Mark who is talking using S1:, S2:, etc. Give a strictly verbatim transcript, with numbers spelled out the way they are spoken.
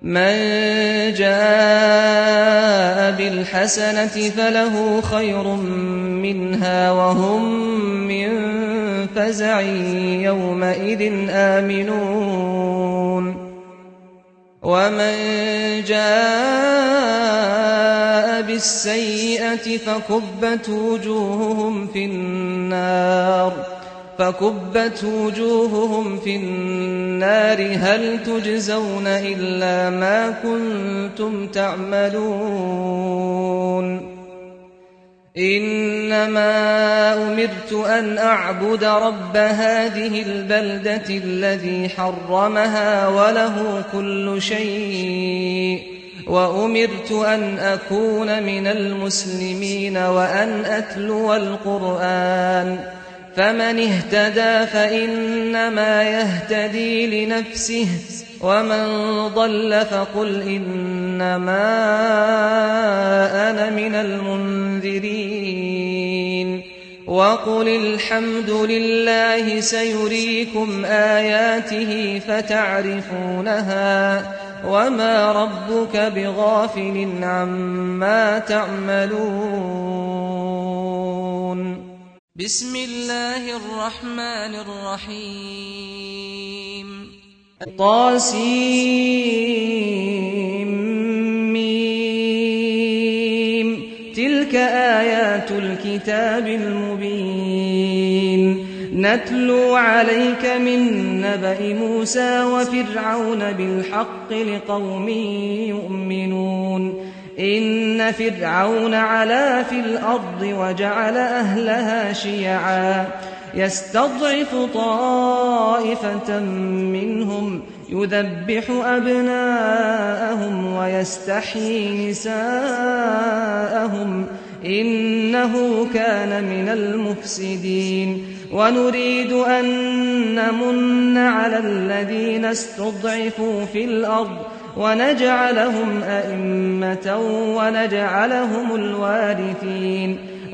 S1: من جاء بالحسنة فله خير منها وهم من فزع يومئذ آمنون ومن جاء بالسيئة فكبت وجوههم في النار فكبت وجوههم في النار هل تجزون إلا ما كنتم تعملون إنما أمرت أن أعبد رب هذه البلدة الذي حرمها وله كل شيء وأمرت أن أكون من المسلمين وأن أتلو القرآن فمن اهتدى فإنما يهتدي لنفسه ومن ضل فقل إنما أنا من المنذرين وقل الحمد لله سيريكم آياته فتعرفونها وما ربك بغافل عما تعملون بسم الله الرحمن الرحيم طاسيم تلك آيات الكتاب المبين نتلو عليك من نبأ موسى وفرعون بالحق لقوم يؤمنون إن فرعون علا في الأرض وجعل أهلها شيعا يستضعف طائفة منهم يذبح أبناءهم ويستحيي نساءهم إنه كان من المفسدين ونريد أن نمن على الذين استضعفوا في الأرض ونجعلهم أئمة ونجعلهم الوارثين